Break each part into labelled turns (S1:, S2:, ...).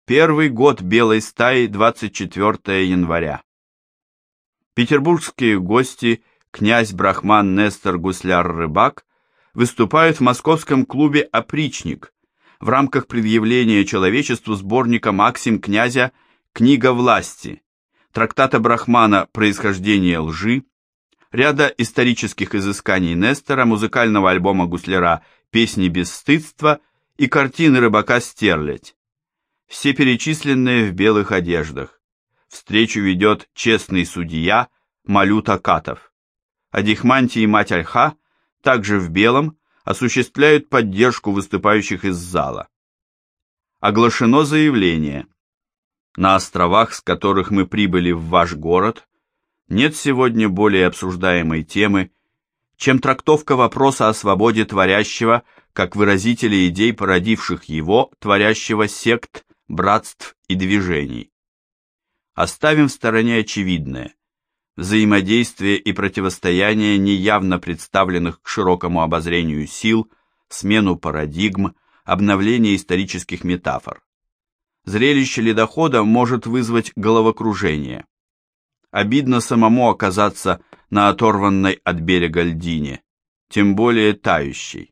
S1: Первый год белой стаи, 24 января. Петербургские гости, князь Брахман Нестор Гусляр-Рыбак, выступают в московском клубе «Опричник» в рамках предъявления человечеству сборника Максим Князя «Книга власти», трактата Брахмана «Происхождение лжи», ряда исторических изысканий Нестора, музыкального альбома Гусляра «Песни бесстыдства» и картины Рыбака «Стерлядь». Все перечисленные в белых одеждах. Встречу ведет честный судья Малют Акатов. Адихманти и мать Альха, также в белом, осуществляют поддержку выступающих из зала. Оглашено заявление. На островах, с которых мы прибыли в ваш город, нет сегодня более обсуждаемой темы, чем трактовка вопроса о свободе творящего, как выразителя идей, породивших его, творящего сект, братств и движений. Оставим в стороне очевидное, взаимодействие и противостояние неявно представленных к широкому обозрению сил, смену парадигм, обновление исторических метафор. Зрелище ледохода может вызвать головокружение. Обидно самому оказаться на оторванной от берега льдине, тем более тающей.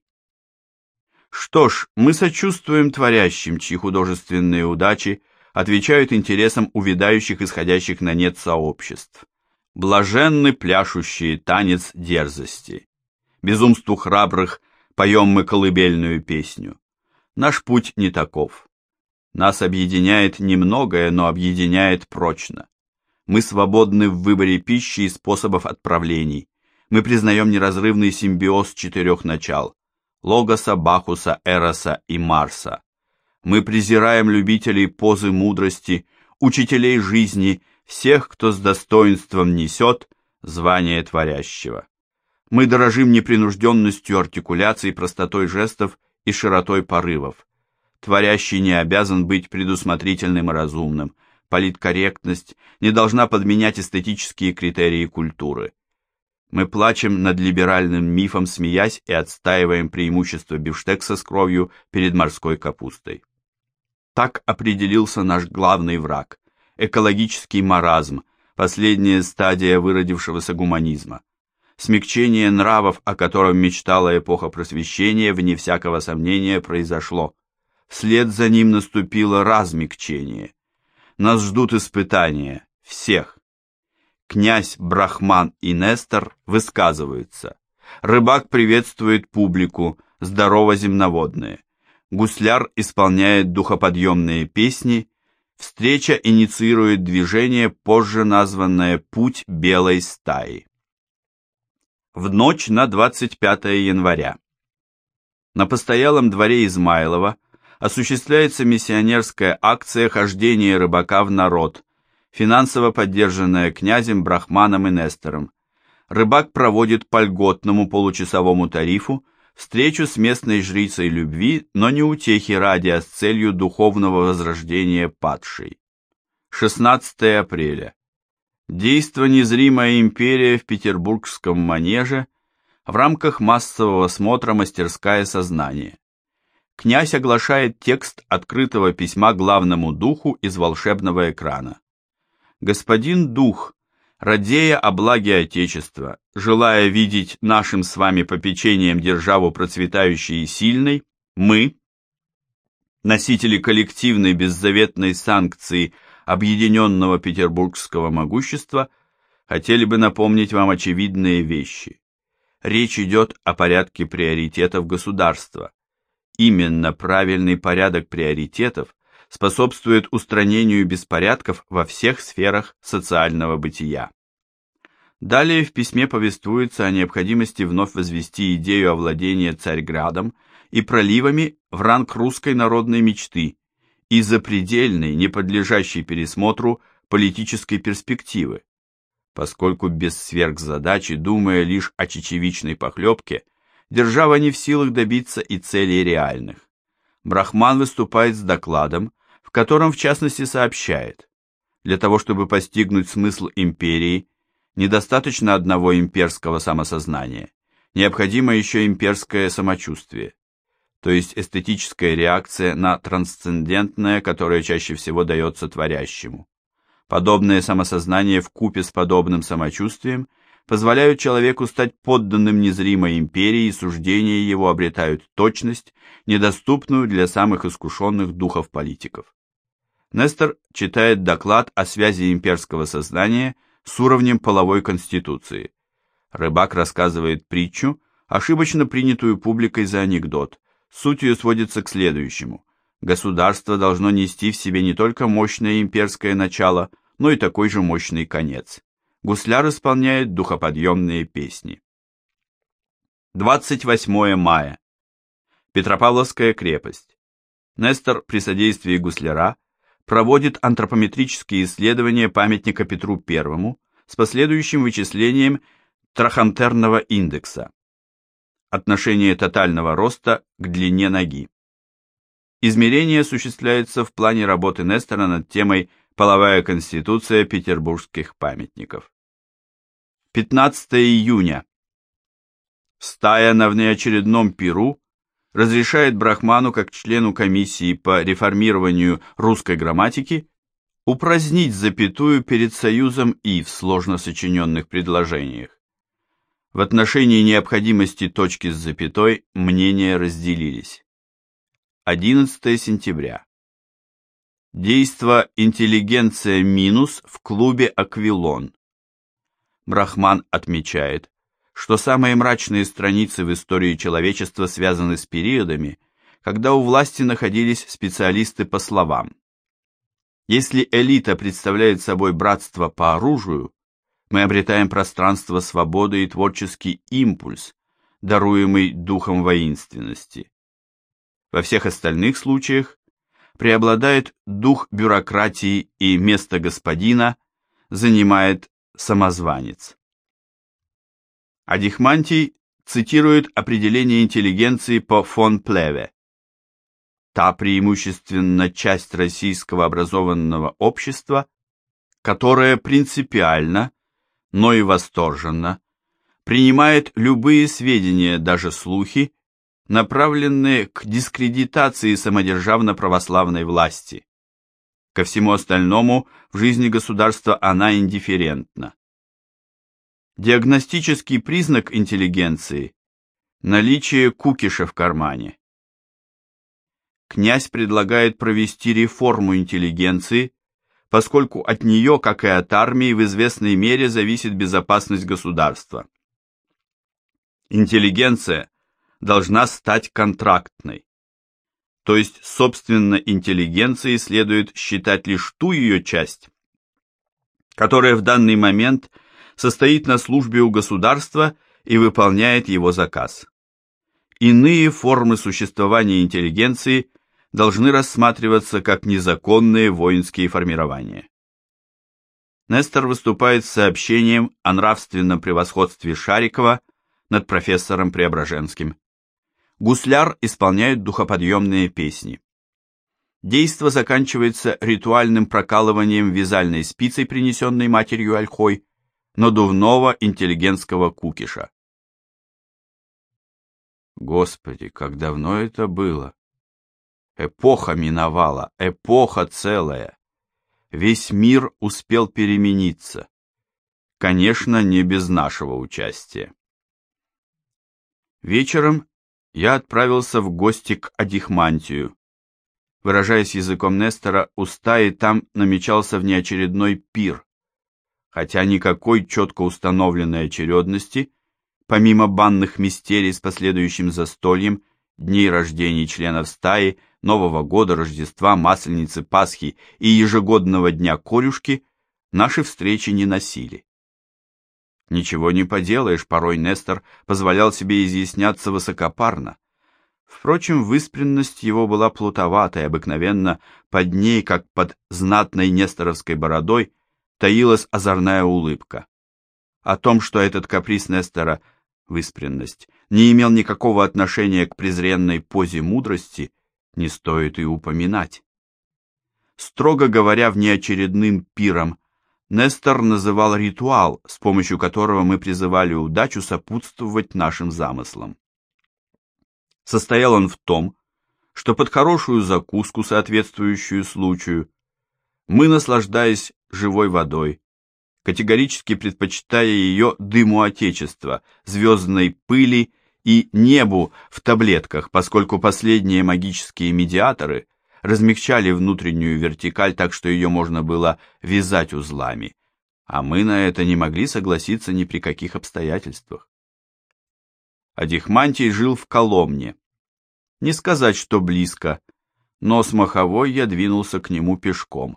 S1: Что ж, мы сочувствуем творящим, чьи художественные удачи отвечают интересам увядающих, исходящих на нет сообществ. Блаженны пляшущие танец дерзости. Безумству храбрых поем мы колыбельную песню. Наш путь не таков. Нас объединяет немногое, но объединяет прочно. Мы свободны в выборе пищи и способов отправлений. Мы признаем неразрывный симбиоз четырех начал – Логоса, Бахуса, Эроса и Марса. Мы презираем любителей позы мудрости, учителей жизни, всех, кто с достоинством несет звание творящего. Мы дорожим непринужденностью артикуляций, простотой жестов и широтой порывов. Творящий не обязан быть предусмотрительным и разумным. Политкорректность не должна подменять эстетические критерии культуры. Мы плачем над либеральным мифом, смеясь, и отстаиваем преимущество бифштекса с кровью перед морской капустой. Так определился наш главный враг – экологический маразм, последняя стадия выродившегося гуманизма. Смягчение нравов, о котором мечтала эпоха Просвещения, вне всякого сомнения произошло. Вслед за ним наступило размягчение. Нас ждут испытания, всех. Князь, Брахман и Нестор высказываются. Рыбак приветствует публику, здорово земноводные. Гусляр исполняет духоподъемные песни. Встреча инициирует движение, позже названное «Путь белой стаи». В ночь на 25 января. На постоялом дворе Измайлова осуществляется миссионерская акция «Хождение рыбака в народ», финансово поддержанная князем, Брахманом и Нестором. Рыбак проводит по льготному получасовому тарифу встречу с местной жрицей любви, но не утехи ради, а с целью духовного возрождения падшей. 16 апреля. Действо «Незримая империя» в Петербургском манеже в рамках массового смотра «Мастерская сознания». Князь оглашает текст открытого письма главному духу из волшебного экрана. «Господин дух, радея о благе Отечества, желая видеть нашим с вами попечением державу процветающей и сильной, мы, носители коллективной беззаветной санкции объединенного петербургского могущества, хотели бы напомнить вам очевидные вещи. Речь идет о порядке приоритетов государства. Именно правильный порядок приоритетов способствует устранению беспорядков во всех сферах социального бытия. Далее в письме повествуется о необходимости вновь возвести идею овладения Царьградом и проливами в ранг русской народной мечты и запредельной, не подлежащей пересмотру политической перспективы, поскольку без сверхзадачи, думая лишь о чечевичной похлебке, держава не в силах добиться и целей реальных. Брахман выступает с докладом, в котором в частности сообщает: для того, чтобы постигнуть смысл империи, недостаточно одного имперского самосознания, необходимо еще имперское самочувствие. то есть эстетическая реакция на трансцендентное, которое чаще всего дается творящему. Подобное самосознание вкупе с подобным самочувствием позволяют человеку стать подданным незримой империи, и суждения его обретают точность, недоступную для самых искушенных духов-политиков. Нестор читает доклад о связи имперского сознания с уровнем половой конституции. Рыбак рассказывает притчу, ошибочно принятую публикой за анекдот. Суть ее сводится к следующему. Государство должно нести в себе не только мощное имперское начало, но и такой же мощный конец. Гусляр исполняет духоподъемные песни. 28 мая. Петропавловская крепость. Нестор при содействии гусляра проводит антропометрические исследования памятника Петру I с последующим вычислением трахантерного индекса. Отношение тотального роста к длине ноги. Измерение осуществляется в плане работы Нестора над темой «Половая конституция петербургских памятников». 15 июня. Стая на внеочередном пиру разрешает Брахману, как члену комиссии по реформированию русской грамматики, упразднить запятую перед союзом «и» в сложно сочиненных предложениях. В отношении необходимости точки с запятой мнения разделились. 11 сентября. Действо «Интеллигенция минус» в клубе «Аквилон». Брахман отмечает, что самые мрачные страницы в истории человечества связаны с периодами, когда у власти находились специалисты по словам. Если элита представляет собой братство по оружию, мы обретаем пространство свободы и творческий импульс, даруемый духом воинственности. Во всех остальных случаях преобладает дух бюрократии, и место господина занимает самозванец. Адихмантий цитирует определение интеллигенции по фон Плеве. Та преимущественно часть российского образованного общества, которая принципиально, но и восторженно принимает любые сведения, даже слухи, направленные к дискредитации самодержавно-православной власти. Ко всему остальному в жизни государства она индифферентна. Диагностический признак интеллигенции – наличие кукиша в кармане. Князь предлагает провести реформу интеллигенции, поскольку от нее, как и от армии, в известной мере зависит безопасность государства. Интеллигенция должна стать контрактной, то есть, собственно, интеллигенцией следует считать лишь ту ее часть, которая в данный момент состоит на службе у государства и выполняет его заказ. Иные формы существования интеллигенции должны рассматриваться как незаконные воинские формирования. Нестор выступает с сообщением о нравственном превосходстве Шарикова над профессором Преображенским. Гусляр исполняет духоподъемные песни. Действо заканчивается ритуальным прокалыванием вязальной спицей, принесенной матерью Ольхой, надувного интеллигентского кукиша. Господи, как давно это было! Эпоха миновала, эпоха целая. Весь мир успел перемениться. Конечно, не без нашего участия. Вечером я отправился в гости к Адихмантию. Выражаясь языком Нестора, у стаи там намечался внеочередной пир, хотя никакой четко установленной очередности, помимо банных мистерий с последующим застольем, дней рождений членов стаи, Нового года, Рождества, Масленицы, Пасхи и ежегодного дня корюшки, наши встречи не носили. Ничего не поделаешь, порой Нестор позволял себе изъясняться высокопарно. Впрочем, выспренность его была плутоватой, обыкновенно под ней, как под знатной несторовской бородой, таилась озорная улыбка. О том, что этот каприз Нестора, выспренность, не имел никакого отношения к презренной позе мудрости, не стоит и упоминать. Строго говоря, внеочередным пиром Нестор называл ритуал, с помощью которого мы призывали удачу сопутствовать нашим замыслам. Состоял он в том, что под хорошую закуску, соответствующую случаю, мы, наслаждаясь живой водой, категорически предпочитая ее дыму Отечества, звездной пыли и небу в таблетках, поскольку последние магические медиаторы размягчали внутреннюю вертикаль так, что ее можно было вязать узлами, а мы на это не могли согласиться ни при каких обстоятельствах. Адихмантий жил в Коломне. Не сказать, что близко, но с Маховой я двинулся к нему пешком.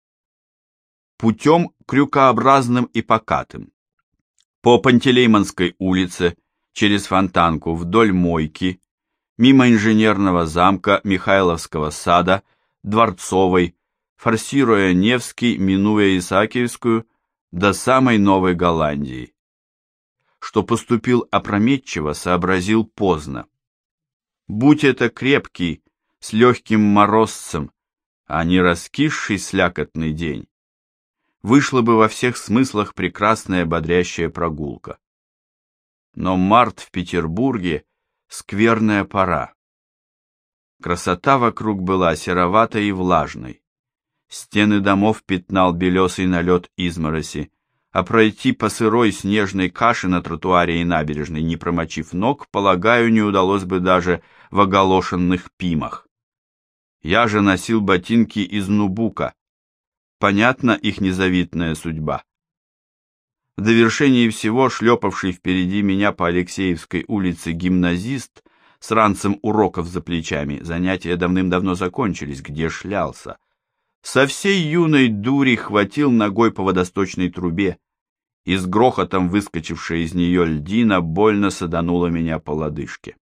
S1: Путем крюкообразным и покатым. По Пантелеймонской улице, через Фонтанку, вдоль Мойки, мимо Инженерного замка, Михайловского сада, Дворцовой, форсируя Невский, минуя Исаакиевскую, до самой Новой Голландии. Что поступил опрометчиво, сообразил поздно. Будь это крепкий, с легким морозцем, а не раскисший слякотный день, вышла бы во всех смыслах прекрасная бодрящая прогулка. Но март в Петербурге — скверная пора. Красота вокруг была сероватой и влажной. Стены домов пятнал белесый налет измороси, а пройти по сырой снежной каше на тротуаре и набережной, не промочив ног, полагаю, не удалось бы даже в оголошенных пимах. Я же носил ботинки из нубука. Понятна их незавидная судьба. В довершении всего шлепавший впереди меня по Алексеевской улице гимназист с ранцем уроков за плечами, занятия давным-давно закончились, где шлялся, со всей юной дури хватил ногой по водосточной трубе, и с грохотом выскочившая из нее льдина больно саданула меня по лодыжке.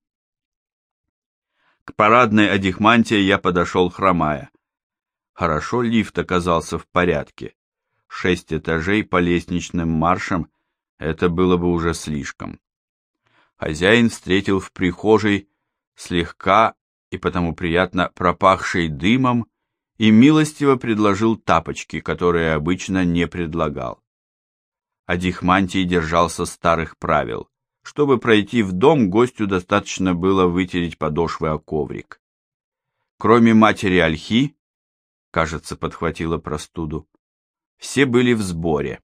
S1: К парадной Адихмантии я подошел хромая. Хорошо лифт оказался в порядке. 6 этажей по лестничным маршам — это было бы уже слишком. Хозяин встретил в прихожей слегка и потому приятно пропахшей дымом и милостиво предложил тапочки, которые обычно не предлагал. Адихмантий держался старых правил. Чтобы пройти в дом, гостю достаточно было вытереть подошвы о коврик. Кроме матери Ольхи, кажется, подхватила простуду, все были в сборе.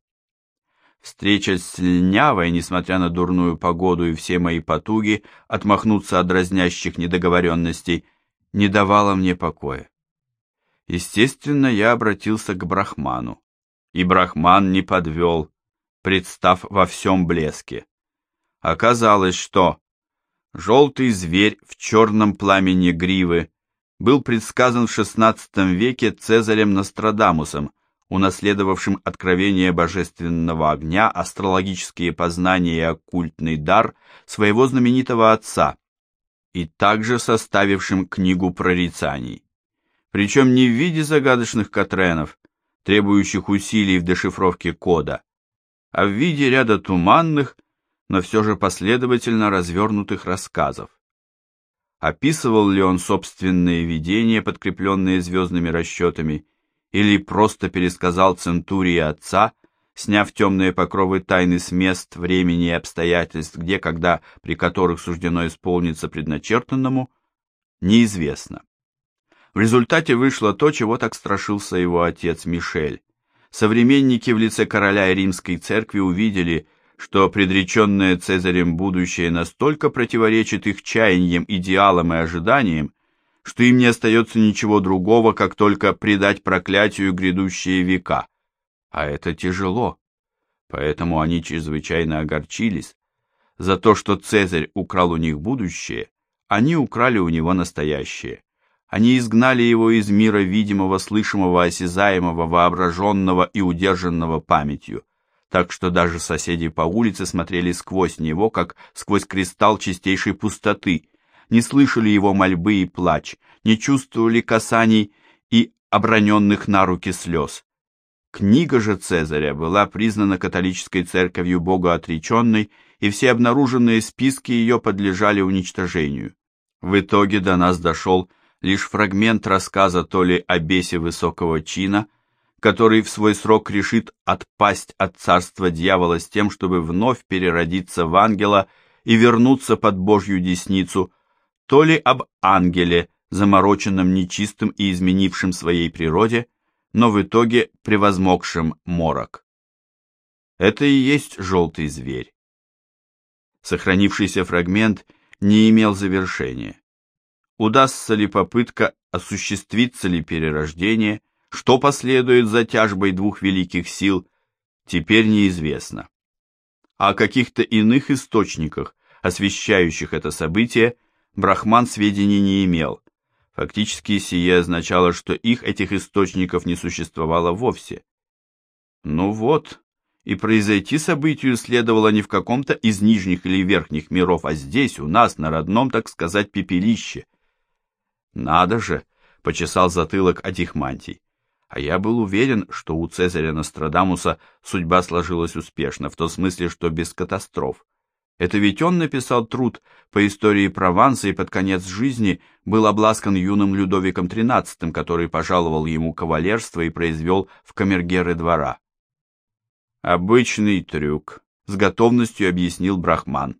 S1: Встреча с Льнявой, несмотря на дурную погоду и все мои потуги отмахнуться от дразнящих недоговоренностей, не давала мне покоя. Естественно, я обратился к Брахману, и Брахман не подвел, представ во всем блеске. Оказалось, что желтый зверь в черном пламени гривы был предсказан в XVI веке Цезарем Нострадамусом, унаследовавшим откровение божественного огня, астрологические познания и оккультный дар своего знаменитого отца, и также составившим книгу прорицаний. Причем не в виде загадочных катренов, требующих усилий в дешифровке кода, а в виде ряда туманных, но все же последовательно развернутых рассказов. Описывал ли он собственные видения, подкрепленные звездными расчетами, или просто пересказал центурии отца, сняв темные покровы тайны с мест, времени и обстоятельств, где, когда, при которых суждено исполниться предначертанному, неизвестно. В результате вышло то, чего так страшился его отец Мишель. Современники в лице короля и римской церкви увидели, что предреченное Цезарем будущее настолько противоречит их чаяниям, идеалам и ожиданиям, что им не остается ничего другого, как только предать проклятию грядущие века. А это тяжело, поэтому они чрезвычайно огорчились. За то, что Цезарь украл у них будущее, они украли у него настоящее. Они изгнали его из мира видимого, слышимого, осязаемого, воображенного и удержанного памятью, так что даже соседи по улице смотрели сквозь него, как сквозь кристалл чистейшей пустоты, не слышали его мольбы и плач, не чувствовали касаний и оброненных на руки слез. Книга же Цезаря была признана католической церковью богоотреченной, и все обнаруженные списки ее подлежали уничтожению. В итоге до нас дошел лишь фрагмент рассказа то ли о бесе высокого чина, который в свой срок решит отпасть от царства дьявола с тем, чтобы вновь переродиться в ангела и вернуться под Божью десницу, то ли об ангеле, замороченном нечистым и изменившем своей природе, но в итоге превозмогшем морок. Это и есть желтый зверь. Сохранившийся фрагмент не имел завершения. Удастся ли попытка, осуществится ли перерождение, что последует за тяжбой двух великих сил, теперь неизвестно. А о каких-то иных источниках, освещающих это событие, Брахман сведений не имел. Фактически сие означало, что этих источников не существовало вовсе. Ну вот, и произойти событию следовало не в каком-то из нижних или верхних миров, а здесь, у нас, на родном, так сказать, пепелище. Надо же, почесал затылок Адихмантий. А я был уверен, что у Цезаря Нострадамуса судьба сложилась успешно, в том смысле, что без катастроф. Это ведь он написал труд по истории Прованса и под конец жизни был обласкан юным Людовиком XIII, который пожаловал ему кавалерство и произвел в камергеры двора. Обычный трюк, с готовностью объяснил Брахман.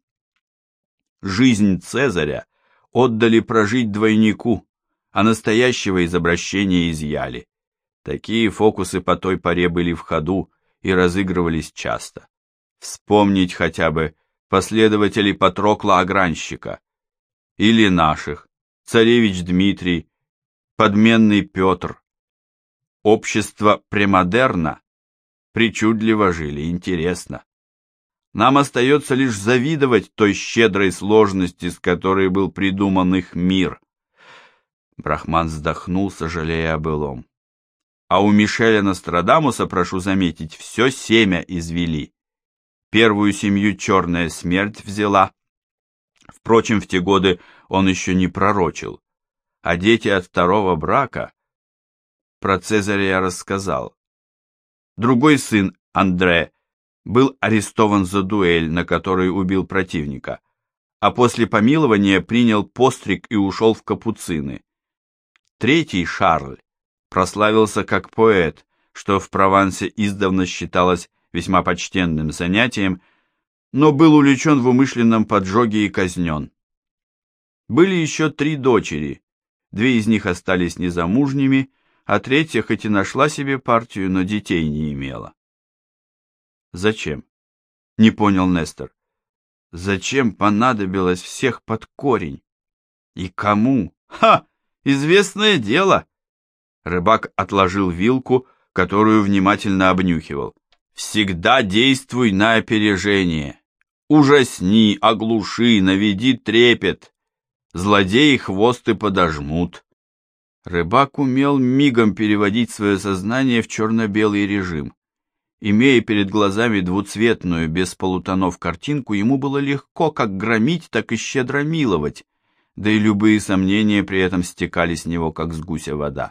S1: Жизнь Цезаря отдали прожить двойнику, а настоящего из обращения изъяли. Такие фокусы по той поре были в ходу и разыгрывались часто. Вспомнить хотя бы последователей Патрокла Огранщика, или наших, царевич Дмитрий, подменный Петр. Общество премодерна причудливо жили, интересно. Нам остается лишь завидовать той щедрой сложности, с которой был придуман их мир. Брахман вздохнул, сожалея о былом. А у Мишеля Нострадамуса, прошу заметить, все семя извели. Первую семью черная смерть взяла. Впрочем, в те годы он еще не пророчил. А дети от второго брака... Про Цезаря я рассказал. Другой сын, Андре, был арестован за дуэль, на которой убил противника, а после помилования принял постриг и ушел в капуцины. Третий, Шарль, прославился как поэт, что в Провансе издавна считалось весьма почтенным занятием, но был увлечен в умышленном поджоге и казнен. Были еще 3 дочери, 2 из них остались незамужними, а третья хоть и нашла себе партию, но детей не имела. Зачем? Не понял Нестор. Зачем понадобилось всех под корень? И кому? Ха! Известное дело! Рыбак отложил вилку, которую внимательно обнюхивал. Всегда действуй на опережение. Ужасни, оглуши, наведи трепет. Злодеи хвосты подожмут. Рыбак умел мигом переводить свое сознание в черно-белый режим. Имея перед глазами двуцветную, без полутонов картинку, ему было легко как громить, так и щедро миловать, да и любые сомнения при этом стекали с него, как с гуся вода.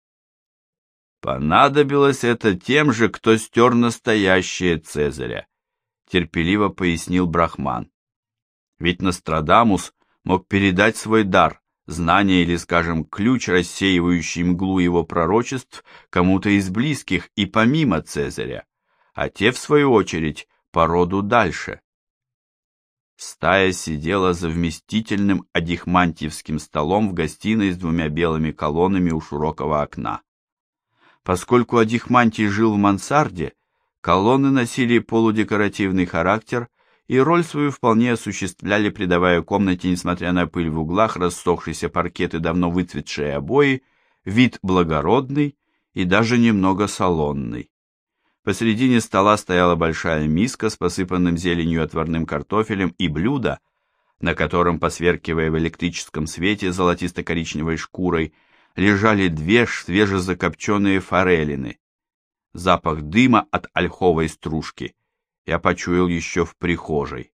S1: Понадобилось это тем же, кто стер настоящее Цезаря, терпеливо пояснил Брахман. Ведь Нострадамус мог передать свой дар, знание или, скажем, ключ, рассеивающий мглу его пророчеств, кому-то из близких и помимо Цезаря, а те, в свою очередь, по роду дальше. Стая сидела за вместительным адихмантьевским столом в гостиной с 2 белыми колоннами у широкого окна. Поскольку Адихмантий жил в мансарде, колонны носили полудекоративный характер и роль свою вполне осуществляли, придавая комнате, несмотря на пыль в углах, рассохшийся паркет и давно выцветшие обои, вид благородный и даже немного салонный. Посредине стола стояла большая миска с посыпанным зеленью отварным картофелем и блюдо, на котором, посверкивая в электрическом свете золотисто-коричневой шкурой, лежали 2 свежезакопченные форелины. Запах дыма от ольховой стружки я почуял еще в прихожей.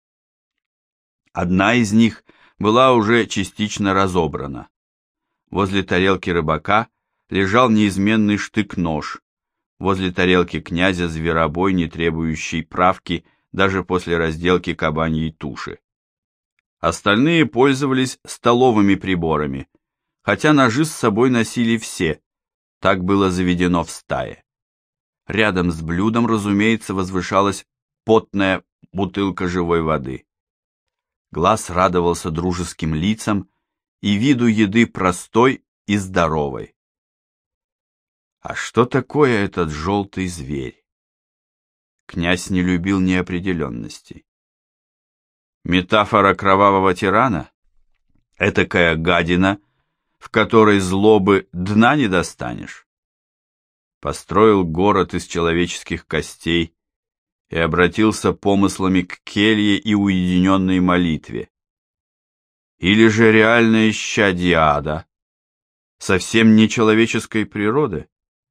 S1: Одна из них была уже частично разобрана. Возле тарелки рыбака лежал неизменный штык-нож, возле тарелки князя зверобой, не требующий правки даже после разделки кабаньей туши. Остальные пользовались столовыми приборами, хотя ножи с собой носили все, так было заведено в стае. Рядом с блюдом, разумеется, возвышалась потная бутылка живой воды. Глаз радовался дружеским лицам, и виду еды простой и здоровой. А что такое этот желтый зверь? Князь не любил неопределенностей. Метафора кровавого тирана? Этакая гадина, в которой злобы дна не достанешь. Построил город из человеческих костей и обратился помыслами к келье и уединенной молитве. Или же реальное исчадие ада, совсем не человеческой природы?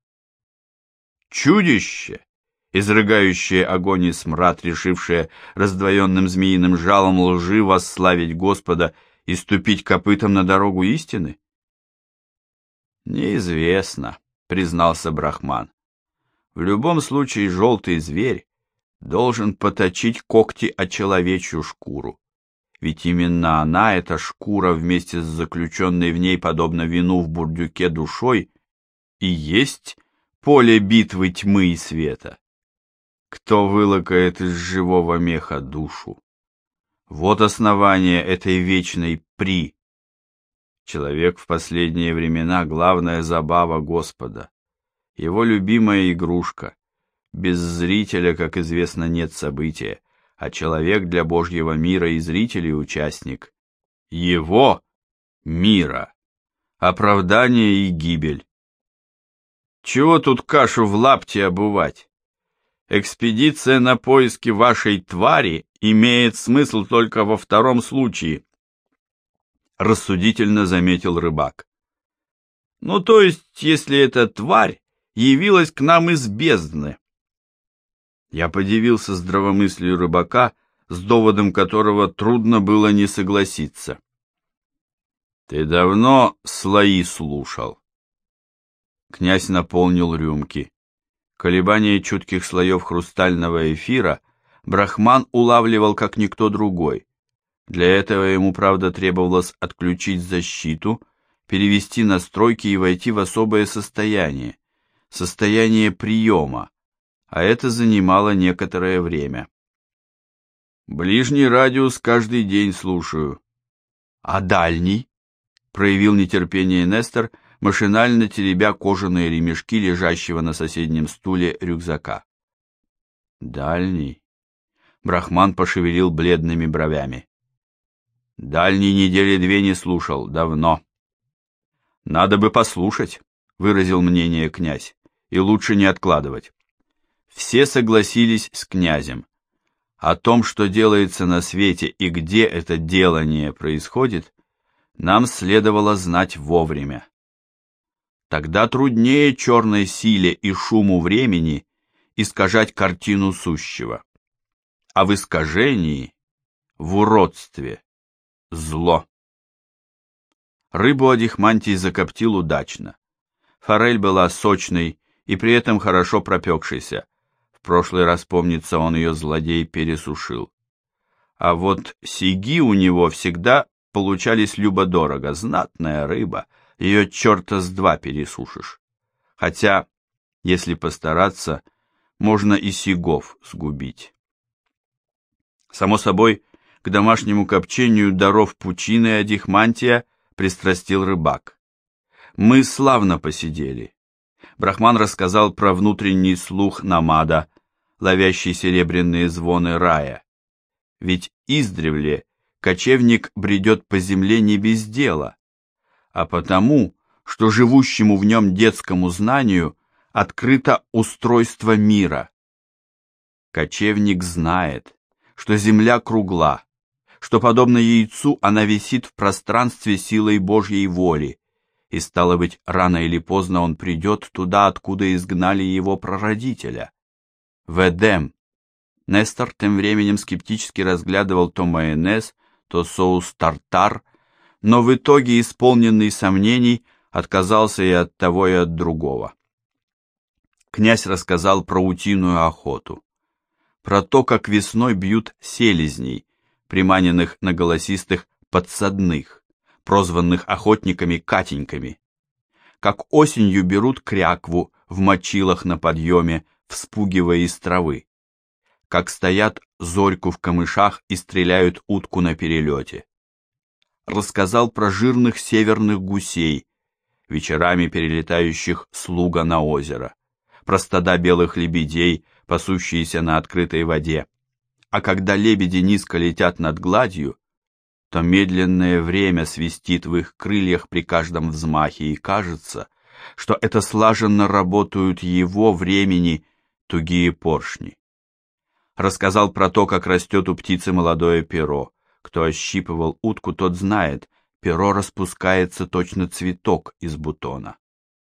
S1: Чудище, изрыгающее огонь и смрад, решившее раздвоенным змеиным жалом лжи восславить Господа и ступить копытом на дорогу истины? Неизвестно, признался Брахман. В любом случае желтый зверь должен поточить когти о человечью шкуру. Ведь именно она, эта шкура, вместе с заключенной в ней, подобно вину в бурдюке, душой, и есть поле битвы тьмы и света. Кто вылакает из живого меха душу? Вот основание этой вечной при. Человек в последние времена — главная забава Господа, его любимая игрушка. Без зрителя, как известно, нет события, а человек для Божьего мира и зритель и участник. Его мира. Оправдание и гибель. Чего тут кашу в лапти обувать? Экспедиция на поиски вашей твари имеет смысл только во втором случае, рассудительно заметил рыбак. Ну, то есть, если эта тварь явилась к нам из бездны. Я подивился здравомыслию рыбака, с доводом которого трудно было не согласиться. Ты давно слои слушал? Князь наполнил рюмки. Колебания чутких слоев хрустального эфира Брахман улавливал как никто другой. Для этого ему, правда, требовалось отключить защиту, перевести настройки и войти в особое состояние приема, а это занимало некоторое время. Ближний радиус каждый день слушаю. А дальний? Проявил нетерпение Нестор, машинально теребя кожаные ремешки лежащего на соседнем стуле рюкзака. Дальний? Брахман пошевелил бледными бровями. Дальний недели 2 не слушал, давно. Надо бы послушать, выразил мнение князь, и лучше не откладывать. Все согласились с князем. О том, что делается на свете и где это делание происходит, нам следовало знать вовремя. Тогда труднее черной силе и шуму времени искажать картину сущего. А в искажении, в уродстве, зло. Рыбу Адихмантий закоптил удачно. Форель была сочной и при этом хорошо пропекшейся. В прошлый раз, помнится, он ее, злодей, пересушил. А вот сиги у него всегда получались любо-дорого. Знатная рыба, ее черта с два пересушишь. Хотя, если постараться, можно и сигов сгубить. Само собой, к домашнему копчению даров пучины Адихмантия пристрастил рыбак. Мы славно посидели. Брахман рассказал про внутренний слух намада, ловящий серебряные звоны рая. Ведь издревле кочевник бредет по земле не без дела, а потому, что живущему в нем детскому знанию открыто устройство мира. Кочевник знает, что земля кругла, что, подобно яйцу, она висит в пространстве силой Божьей воли, и, стало быть, рано или поздно он придет туда, откуда изгнали его прародителя, в Эдем. Нестор тем временем скептически разглядывал то майонез, то соус тартар, но в итоге, исполненный сомнений, отказался и от того, и от другого. Князь рассказал про утиную охоту, про то, как весной бьют селезней, приманенных на голосистых подсадных, прозванных охотниками Катеньками, как осенью берут крякву в мочилах на подъеме, вспугивая из травы, как стоят зорьку в камышах и стреляют утку на перелете. рассказал про жирных северных гусей, вечерами перелетающих с луга на озеро, про стада белых лебедей, пасущиеся на открытой воде. А когда лебеди низко летят над гладью, то медленное время свистит в их крыльях при каждом взмахе, и кажется, что это слаженно работают его времени тугие поршни. Рассказал про то, как растет у птицы молодое перо. Кто ощипывал утку, тот знает, перо распускается точно цветок из бутона.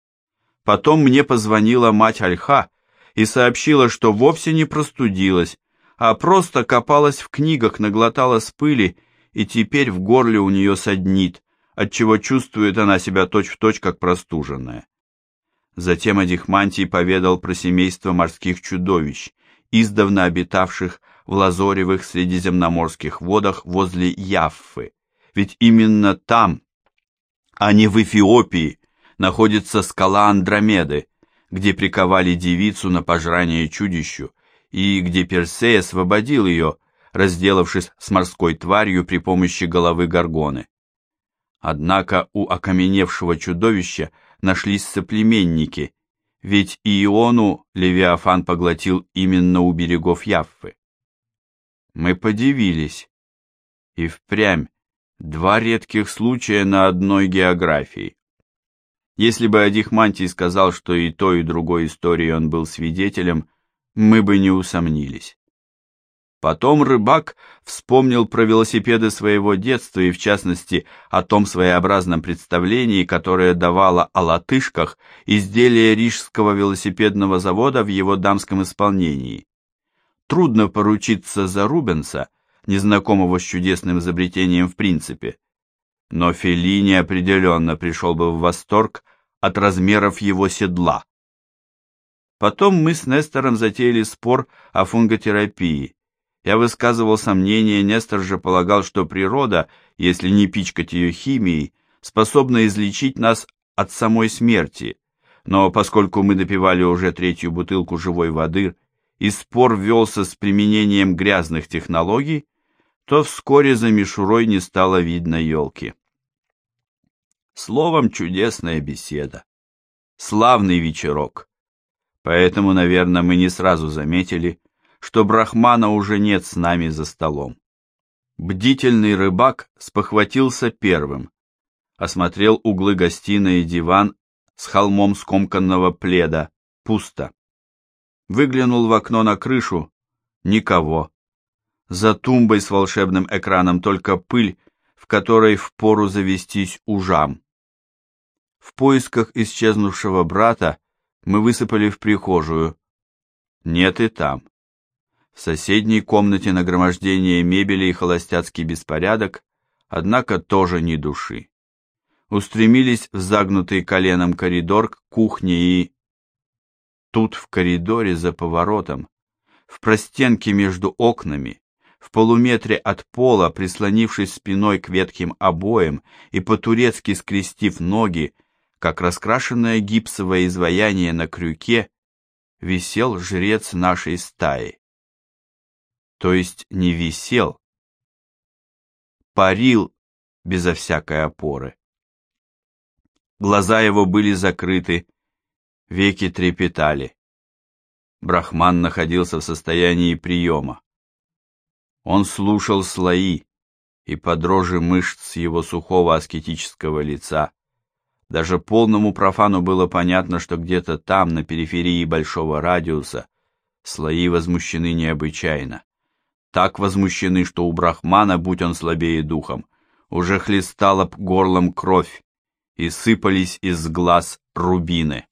S1: Потом мне позвонила мать Ольха и сообщила, что вовсе не простудилась, а просто копалась в книгах, наглоталась пыли, и теперь в горле у нее саднит, отчего чувствует она себя точь-в-точь, как простуженная. Затем Адихмантий поведал про семейство морских чудовищ, издавна обитавших в лазоревых средиземноморских водах возле Яффы, ведь именно там, а не в Эфиопии, находится скала Андромеды, где приковали девицу на пожрание чудищу, и где Персей освободил ее, разделавшись с морской тварью при помощи головы Горгоны. Однако у окаменевшего чудовища нашлись соплеменники, ведь Иону Левиафан поглотил именно у берегов Яффы. Мы подивились. И впрямь два редких случая на одной географии. Если бы Адихмантий сказал, что и той, и другой истории он был свидетелем, мы бы не усомнились. Потом рыбак вспомнил про велосипеды своего детства и, в частности, о том своеобразном представлении, которое давало о латышках изделие Рижского велосипедного завода в его дамском исполнении. Трудно поручиться за Рубенса, незнакомого с чудесным изобретением в принципе, но Феллини определенно пришел бы в восторг от размеров его седла. Потом мы с Нестором затеяли спор о фунготерапии. Я высказывал сомнения, Нестор же полагал, что природа, если не пичкать ее химией, способна излечить нас от самой смерти, но поскольку мы допивали уже третью бутылку живой воды, и спор велся с применением грязных технологий, то вскоре за мишурой не стало видно елки. Словом, чудесная беседа. Славный вечерок. Поэтому, наверное, мы не сразу заметили, что Брахмана уже нет с нами за столом. Бдительный рыбак спохватился первым, осмотрел углы гостиной и диван с холмом скомканного пледа, пусто. Выглянул в окно на крышу, никого. За тумбой с волшебным экраном только пыль, в которой впору завестись ужам. В поисках исчезнувшего брата мы высыпали в прихожую. Нет и там. В соседней комнате нагромождение мебели и холостяцкий беспорядок, однако тоже ни души. Устремились в загнутый коленом коридор к кухне и... Тут в коридоре за поворотом, в простенке между окнами, в полуметре от пола, прислонившись спиной к ветхим обоям и по-турецки скрестив ноги, как раскрашенное гипсовое изваяние на крюке, висел жрец нашей стаи. То есть не висел, парил безо всякой опоры. Глаза его были закрыты, веки трепетали. Брахман находился в состоянии приема. Он слушал слои, и по дрожи мышц его сухого аскетического лица даже полному профану было понятно, что где-то там, на периферии большого радиуса, слои возмущены необычайно. Так возмущены, что у Брахмана, будь он слабее духом, уже хлестала горлом кровь, и сыпались из глаз рубины.